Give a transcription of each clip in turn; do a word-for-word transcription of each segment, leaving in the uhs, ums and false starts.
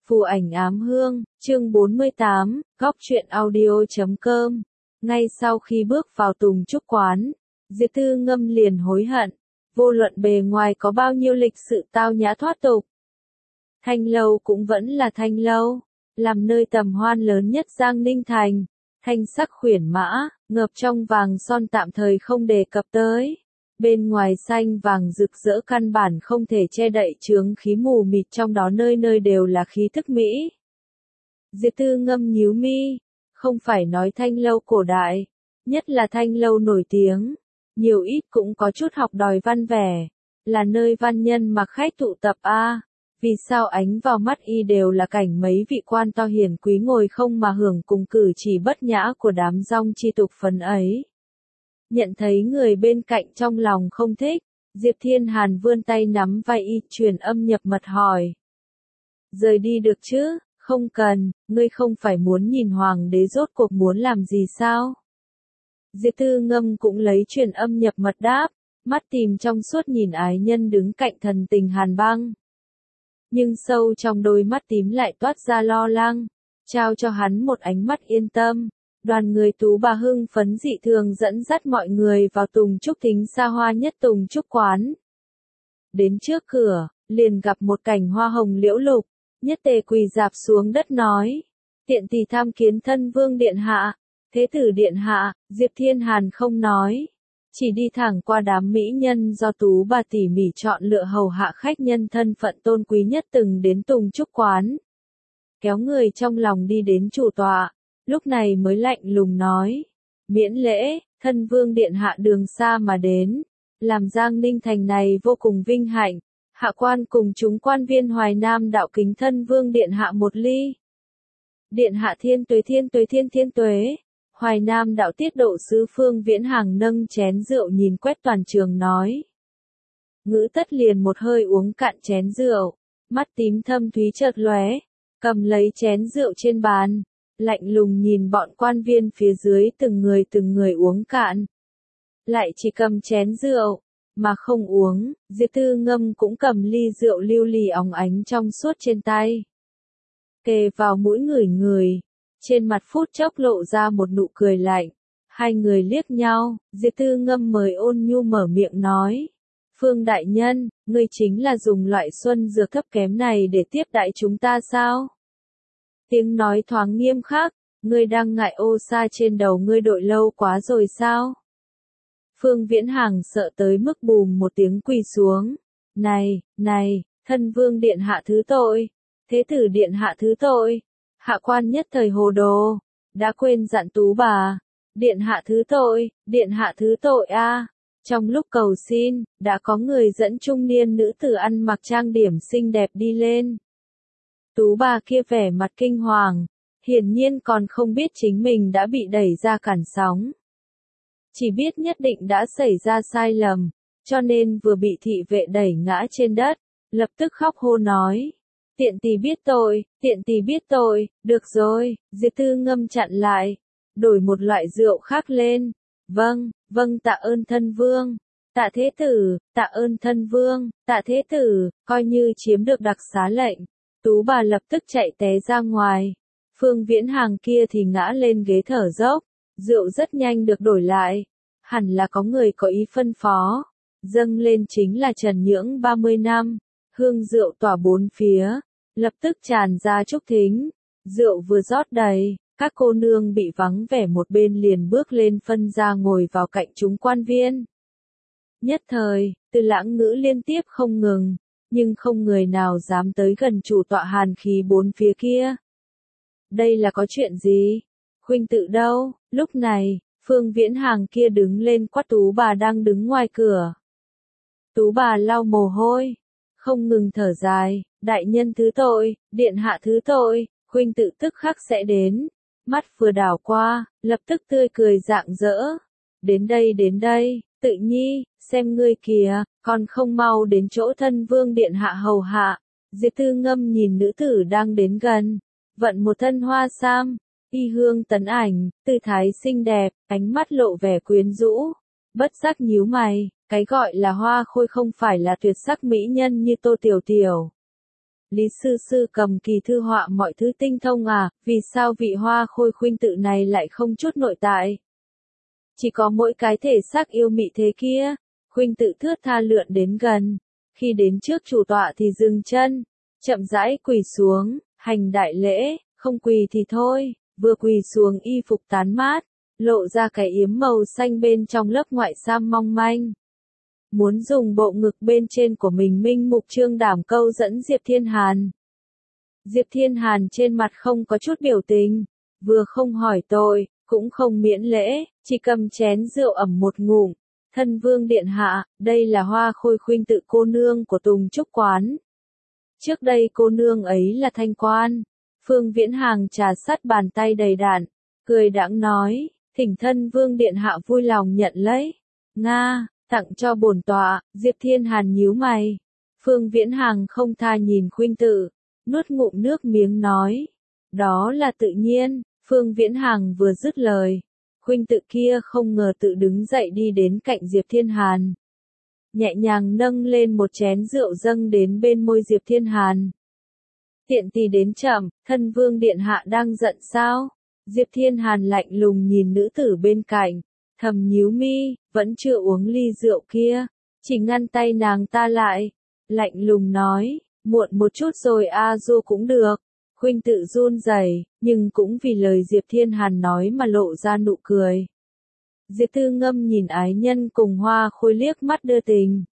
Phù ảnh ám hương, chương bốn mươi tám, góc truyện audio chấm com. Ngay sau khi bước vào Tùng Trúc quán, Diệp Tư Ngâm liền hối hận, vô luận bề ngoài có bao nhiêu lịch sự tao nhã thoát tục. Thanh lâu cũng vẫn là thanh lâu, làm nơi tầm hoan lớn nhất Giang Ninh Thành, thanh sắc khuyển mã, ngập trong vàng son tạm thời không đề cập tới. Bên ngoài xanh vàng rực rỡ căn bản không thể che đậy chướng khí mù mịt, trong đó nơi nơi đều là khí thức mỹ. Diệp Tư Ngâm nhíu mi, không phải nói thanh lâu cổ đại, nhất là thanh lâu nổi tiếng, nhiều ít cũng có chút học đòi văn vẻ, là nơi văn nhân mặc khách tụ tập a. À, vì sao ánh vào mắt y đều là cảnh mấy vị quan to hiển quý ngồi không mà hưởng cùng cử chỉ bất nhã của đám dong chi tục phấn ấy. Nhận thấy người bên cạnh trong lòng không thích, Diệp Thiên Hàn vươn tay nắm vai y, truyền âm nhập mật hỏi. Rời đi được chứ, không cần, ngươi không phải muốn nhìn hoàng đế rốt cuộc muốn làm gì sao? Diệp Tư Ngâm cũng lấy truyền âm nhập mật đáp, mắt tìm trong suốt nhìn ái nhân đứng cạnh thần tình hàn băng. Nhưng sâu trong đôi mắt tím lại toát ra lo lắng, trao cho hắn một ánh mắt yên tâm. Đoàn người Tú Bà hưng phấn dị thường dẫn dắt mọi người vào Tùng Trúc thính xa hoa nhất Tùng Trúc quán. Đến trước cửa, liền gặp một cảnh hoa hồng liễu lục, nhất tề quỳ dạp xuống đất nói. Tiện tỳ tham kiến thân vương điện hạ, thế tử điện hạ. Diệp Thiên Hàn không nói, chỉ đi thẳng qua đám mỹ nhân do Tú Bà tỉ mỉ chọn lựa hầu hạ khách nhân thân phận tôn quý nhất từng đến Tùng Trúc quán. Kéo người trong lòng đi đến chủ tọa. Lúc này mới lạnh lùng nói, miễn lễ, thân vương điện hạ đường xa mà đến, làm Giang Ninh Thành này vô cùng vinh hạnh, hạ quan cùng chúng quan viên Hoài Nam đạo kính thân vương điện hạ một ly. Điện hạ thiên tuế thiên tuế thiên thiên tuế, Hoài Nam đạo tiết độ sứ Phương Viễn Hàng nâng chén rượu nhìn quét toàn trường nói. Ngữ tất liền một hơi uống cạn chén rượu, mắt tím thâm thúy chợt lóe, cầm lấy chén rượu trên bàn. Lạnh lùng nhìn bọn quan viên phía dưới từng người từng người uống cạn. Lại chỉ cầm chén rượu, mà không uống. Diệp Tư Ngâm cũng cầm ly rượu lưu ly óng ánh trong suốt trên tay. Kề vào mũi ngửi ngửi, trên mặt phút chốc lộ ra một nụ cười lạnh. Hai người liếc nhau, Diệp Tư Ngâm mời ôn nhu mở miệng nói. Phương đại nhân, ngươi chính là dùng loại xuân dược thấp kém này để tiếp đãi chúng ta sao? Tiếng nói thoáng nghiêm khắc, ngươi đang ngại ô sa trên đầu ngươi đội lâu quá rồi sao? Phương Viễn Hàng sợ tới mức bùm một tiếng quỳ xuống. Này, này, thân vương điện hạ thứ tội, thế tử điện hạ thứ tội, hạ quan nhất thời hồ đồ, đã quên dặn Tú Bà, điện hạ thứ tội, điện hạ thứ tội a. À. Trong lúc cầu xin, đã có người dẫn trung niên nữ tử ăn mặc trang điểm xinh đẹp đi lên. Tú Bà kia vẻ mặt kinh hoàng, hiển nhiên còn không biết chính mình đã bị đẩy ra cản sóng. Chỉ biết nhất định đã xảy ra sai lầm, cho nên vừa bị thị vệ đẩy ngã trên đất, lập tức khóc hô nói. Tiện tỳ biết tội, tiện tỳ biết tội, được rồi, Diệp Tư Ngâm chặn lại, đổi một loại rượu khác lên. Vâng, vâng tạ ơn thân vương, tạ thế tử, tạ ơn thân vương, tạ thế tử, coi như chiếm được đặc xá lệnh. Tú Bà lập tức chạy té ra ngoài. Phương Viễn Hàng kia thì ngã lên ghế thở dốc. Rượu rất nhanh được đổi lại. Hẳn là có người có ý phân phó. Dâng lên chính là Trần Nhưỡng ba mươi năm. Hương rượu tỏa bốn phía. Lập tức tràn ra trúc thính. Rượu vừa rót đầy. Các cô nương bị vắng vẻ một bên liền bước lên phân ra ngồi vào cạnh chúng quan viên. Nhất thời, từ lãng ngữ liên tiếp không ngừng. Nhưng không người nào dám tới gần chủ tọa hàn khí bốn phía kia. Đây là có chuyện gì? Huynh tự đâu? Lúc này, Phương Viễn Hàng kia đứng lên quát Tú Bà đang đứng ngoài cửa. Tú Bà lau mồ hôi, không ngừng thở dài, đại nhân thứ tội, điện hạ thứ tội, huynh tự tức khắc sẽ đến. Mắt vừa đảo qua, lập tức tươi cười rạng rỡ. Đến đây đến đây, tự nhi, xem ngươi kìa, còn không mau đến chỗ thân vương điện hạ hầu hạ. Diệp Tư Ngâm nhìn nữ tử đang đến gần, vận một thân hoa sam, y hương tấn ảnh, tư thái xinh đẹp, ánh mắt lộ vẻ quyến rũ. Bất giác nhíu mày, cái gọi là hoa khôi không phải là tuyệt sắc mỹ nhân như Tô Tiểu Tiểu. Lý sư sư cầm kỳ thư họa mọi thứ tinh thông à, vì sao vị hoa khôi khuynh tự này lại không chút nội tại? Chỉ có mỗi cái thể xác yêu mị thế kia. Khuynh tự thướt tha lượn đến gần. Khi đến trước chủ tọa thì dừng chân, chậm rãi quỳ xuống, hành đại lễ, không quỳ thì thôi, vừa quỳ xuống y phục tán mát, lộ ra cái yếm màu xanh bên trong lớp ngoại sam mong manh. Muốn dùng bộ ngực bên trên của mình minh mục trương đảm câu dẫn Diệp Thiên Hàn. Diệp Thiên Hàn trên mặt không có chút biểu tình, vừa không hỏi tội, cũng không miễn lễ, chỉ cầm chén rượu ẩm một ngụm. Thân vương điện hạ, đây là hoa khôi khuynh tự cô nương của Tùng Trúc Quán. Trước đây cô nương ấy là thanh quan. Phương Viễn Hàng trà sắt bàn tay đầy đặn, cười đãng nói, thỉnh thân vương điện hạ vui lòng nhận lấy. Nga, tặng cho bổn tọa. Diệp Thiên Hàn nhíu mày. Phương Viễn Hàng không tha nhìn khuynh tự, nuốt ngụm nước miếng nói, đó là tự nhiên. Phương Viễn Hàng vừa dứt lời, khuynh tự kia không ngờ tự đứng dậy đi đến cạnh Diệp Thiên Hàn. Nhẹ nhàng nâng lên một chén rượu dâng đến bên môi Diệp Thiên Hàn. Tiện tì đến chậm, thân vương điện hạ đang giận sao? Diệp Thiên Hàn lạnh lùng nhìn nữ tử bên cạnh, thầm nhíu mi, vẫn chưa uống ly rượu kia, chỉ ngăn tay nàng ta lại, lạnh lùng nói, muộn một chút rồi a du cũng được. Khuynh tự run rẩy, nhưng cũng vì lời Diệp Thiên Hàn nói mà lộ ra nụ cười. Diệp Tư Ngâm nhìn ái nhân cùng hoa khôi liếc mắt đưa tình.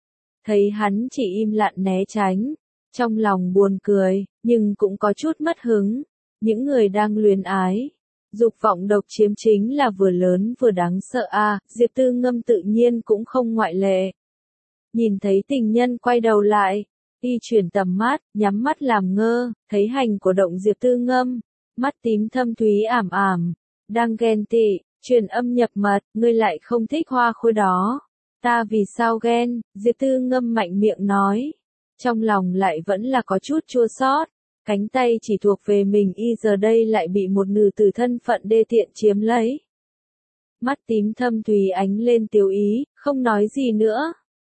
Thấy hắn chỉ im lặng né tránh, trong lòng buồn cười, nhưng cũng có chút mất hứng. Những người đang luyến ái, dục vọng độc chiếm chính là vừa lớn vừa đáng sợ a, à, Diệp Tư Ngâm tự nhiên cũng không ngoại lệ. Nhìn thấy tình nhân quay đầu lại, y chuyển tầm mắt, nhắm mắt làm ngơ, thấy hành của động Diệp Tư Ngâm, mắt tím thâm thúy ảm ảm, đang ghen tị, truyền âm nhập mật, ngươi lại không thích hoa khôi đó. Ta vì sao ghen? Diệp Tư Ngâm mạnh miệng nói, trong lòng lại vẫn là có chút chua xót. Cánh tay chỉ thuộc về mình y giờ đây lại bị một nữ tử thân phận đê tiện chiếm lấy. Mắt tím thâm thúy ánh lên tiêu ý, không nói gì nữa.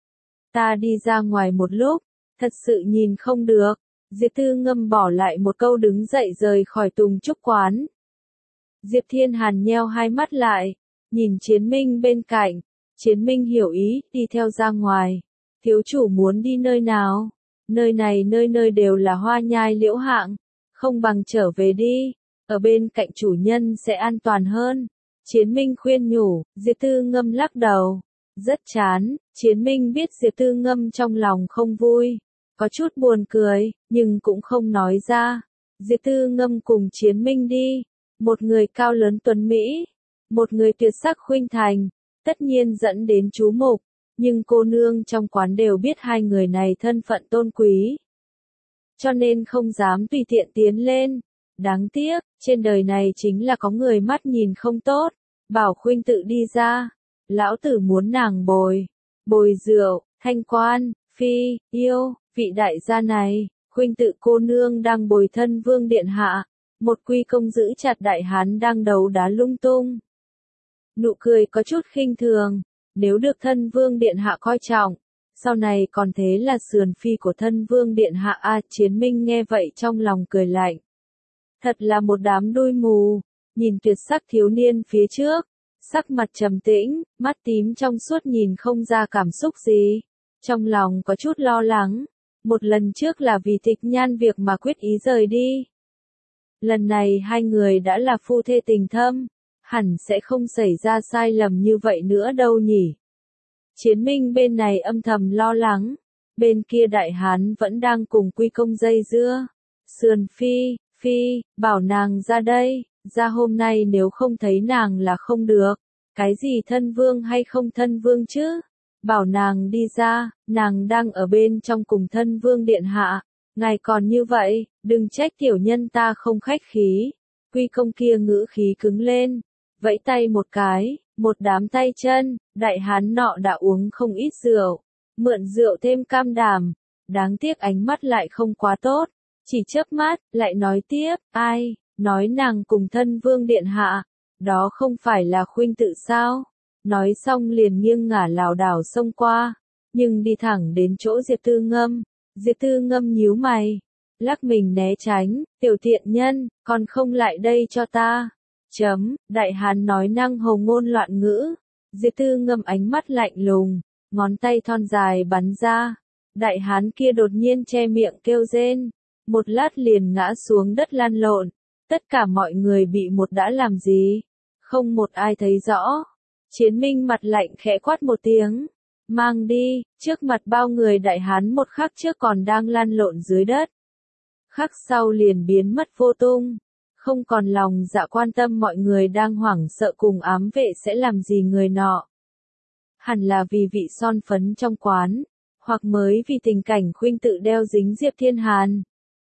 Ta đi ra ngoài một lúc, thật sự nhìn không được. Diệp Tư Ngâm bỏ lại một câu đứng dậy rời khỏi Tùng Trúc Quán. Diệp Thiên Hàn nheo hai mắt lại, nhìn Chiến Minh bên cạnh. Chiến Minh hiểu ý, đi theo ra ngoài. Thiếu chủ muốn đi nơi nào? Nơi này nơi nơi đều là hoa nhai liễu hạng, không bằng trở về đi, ở bên cạnh chủ nhân sẽ an toàn hơn. Chiến Minh khuyên nhủ, Diệp Tư Ngâm lắc đầu, rất chán. Chiến Minh biết Diệp Tư Ngâm trong lòng không vui, có chút buồn cười, nhưng cũng không nói ra. Diệp Tư Ngâm cùng Chiến Minh đi, một người cao lớn tuấn mỹ, một người tuyệt sắc khuynh thành, tất nhiên dẫn đến chú mục. Nhưng cô nương trong quán đều biết hai người này thân phận tôn quý, cho nên không dám tùy tiện tiến lên. Đáng tiếc, trên đời này chính là có người mắt nhìn không tốt, bảo khuynh tự đi ra. Lão tử muốn nàng bồi, bồi rượu, thanh quan, phi, yêu, vị đại gia này, khuynh tự cô nương đang bồi thân vương điện hạ. Một quy công giữ chặt đại hán đang đấu đá lung tung. Nụ cười có chút khinh thường. Nếu được thân vương điện hạ coi trọng, sau này còn thế là sườn phi của thân vương điện hạ a. À, Chiến Minh nghe vậy trong lòng cười lạnh. Thật là một đám đuôi mù, nhìn tuyệt sắc thiếu niên phía trước, sắc mặt trầm tĩnh, mắt tím trong suốt nhìn không ra cảm xúc gì. Trong lòng có chút lo lắng, một lần trước là vì Tịch Nhan việc mà quyết ý rời đi. Lần này hai người đã là phu thê tình thâm. Hẳn sẽ không xảy ra sai lầm như vậy nữa đâu nhỉ. Chiến Minh bên này âm thầm lo lắng, bên kia đại hán vẫn đang cùng quy công dây dưa. Sườn phi, phi, bảo nàng ra đây, ra hôm nay nếu không thấy nàng là không được. Cái gì thân vương hay không thân vương chứ? Bảo nàng đi ra, nàng đang ở bên trong cùng thân vương điện hạ. Ngài còn như vậy, đừng trách tiểu nhân ta không khách khí. Quy công kia ngữ khí cứng lên. Vẫy tay một cái, một đám tay chân, đại hán nọ đã uống không ít rượu, mượn rượu thêm cam đảm, đáng tiếc ánh mắt lại không quá tốt, chỉ chớp mắt, lại nói tiếp, ai, nói nàng cùng thân vương điện hạ, đó không phải là khuynh tự sao, nói xong liền nghiêng ngả lảo đảo xông qua, nhưng đi thẳng đến chỗ Diệp Tư Ngâm, Diệp Tư Ngâm nhíu mày, lắc mình né tránh, tiểu tiện nhân, còn không lại đây cho ta. Chấm, đại hán nói năng hồ ngôn loạn ngữ. Diệp Tư Ngâm ánh mắt lạnh lùng, ngón tay thon dài bắn ra. Đại hán kia đột nhiên che miệng kêu rên, một lát liền ngã xuống đất lăn lộn. Tất cả mọi người bị một đã làm gì? Không một ai thấy rõ. Chiến Minh mặt lạnh khẽ quát một tiếng. Mang đi, trước mặt bao người đại hán một khắc trước còn đang lăn lộn dưới đất. Khắc sau liền biến mất vô tung. Không còn lòng dạ quan tâm mọi người đang hoảng sợ cùng ám vệ sẽ làm gì người nọ. Hẳn là vì vị son phấn trong quán, hoặc mới vì tình cảnh Khuynh Tự đeo dính Diệp Thiên Hàn.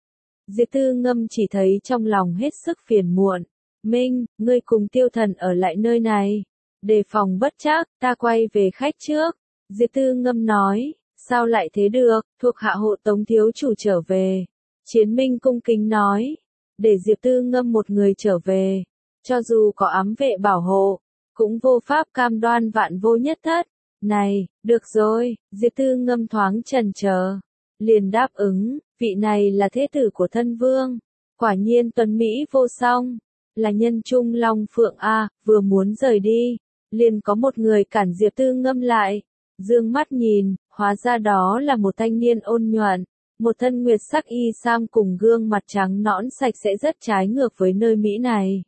Diệp Tư Ngâm chỉ thấy trong lòng hết sức phiền muộn. Minh, ngươi cùng Tiêu Thần ở lại nơi này. Đề phòng bất trắc, ta quay về khách trước. Diệp Tư Ngâm nói, sao lại thế được, thuộc hạ hộ tống thiếu chủ trở về. Chiến Minh cung kính nói, để Diệp Tư Ngâm một người trở về, cho dù có ám vệ bảo hộ, cũng vô pháp cam đoan vạn vô nhất thất. Này, được rồi, Diệp Tư Ngâm thoáng chần chờ, liền đáp ứng, vị này là thế tử của thân vương, quả nhiên tuấn mỹ vô song, là nhân trung long phượng a, vừa muốn rời đi, liền có một người cản Diệp Tư Ngâm lại, dương mắt nhìn, hóa ra đó là một thanh niên ôn nhuận, một thân nguyệt sắc y sam cùng gương mặt trắng nõn sạch sẽ rất trái ngược với nơi Mỹ này.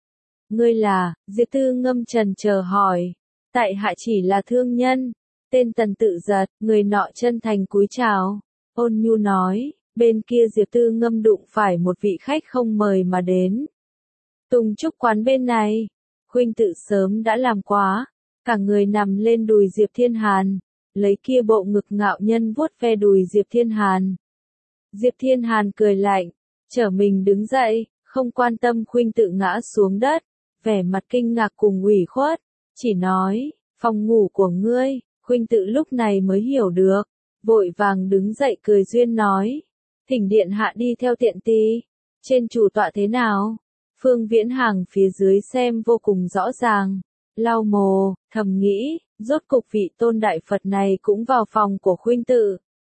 Ngươi là, Diệp Tư Ngâm trần chờ hỏi, tại hạ chỉ là thương nhân, tên Tần Tự Giật, người nọ chân thành cúi chào, ôn nhu nói, bên kia Diệp Tư Ngâm đụng phải một vị khách không mời mà đến. Tùng Trúc quán bên này, Khuynh Tự sớm đã làm quá, cả người nằm lên đùi Diệp Thiên Hàn, lấy kia bộ ngực ngạo nhân vuốt ve đùi Diệp Thiên Hàn. Diệp Thiên Hàn cười lạnh, trở mình đứng dậy, không quan tâm Khuynh Tự ngã xuống đất, vẻ mặt kinh ngạc cùng ủy khuất, chỉ nói, phòng ngủ của ngươi. Khuynh Tự lúc này mới hiểu được, vội vàng đứng dậy cười duyên nói, thỉnh điện hạ đi theo tiện tì, trên chủ tọa thế nào? Phương Viễn Hàng phía dưới xem vô cùng rõ ràng, lau mồ, thầm nghĩ, rốt cục vị tôn đại Phật này cũng vào phòng của Khuynh Tự.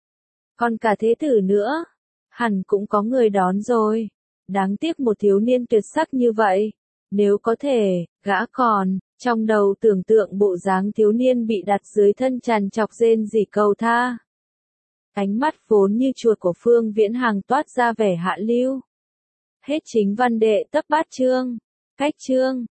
Còn cả thế tử nữa, hẳn cũng có người đón rồi, đáng tiếc một thiếu niên tuyệt sắc như vậy, nếu có thể, gã còn, trong đầu tưởng tượng bộ dáng thiếu niên bị đặt dưới thân tràn chọc rên rỉ cầu tha. Ánh mắt vốn như chuột của Phương Viễn Hàng toát ra vẻ hạ lưu. Hết chính văn đệ tất bát chương, cách chương.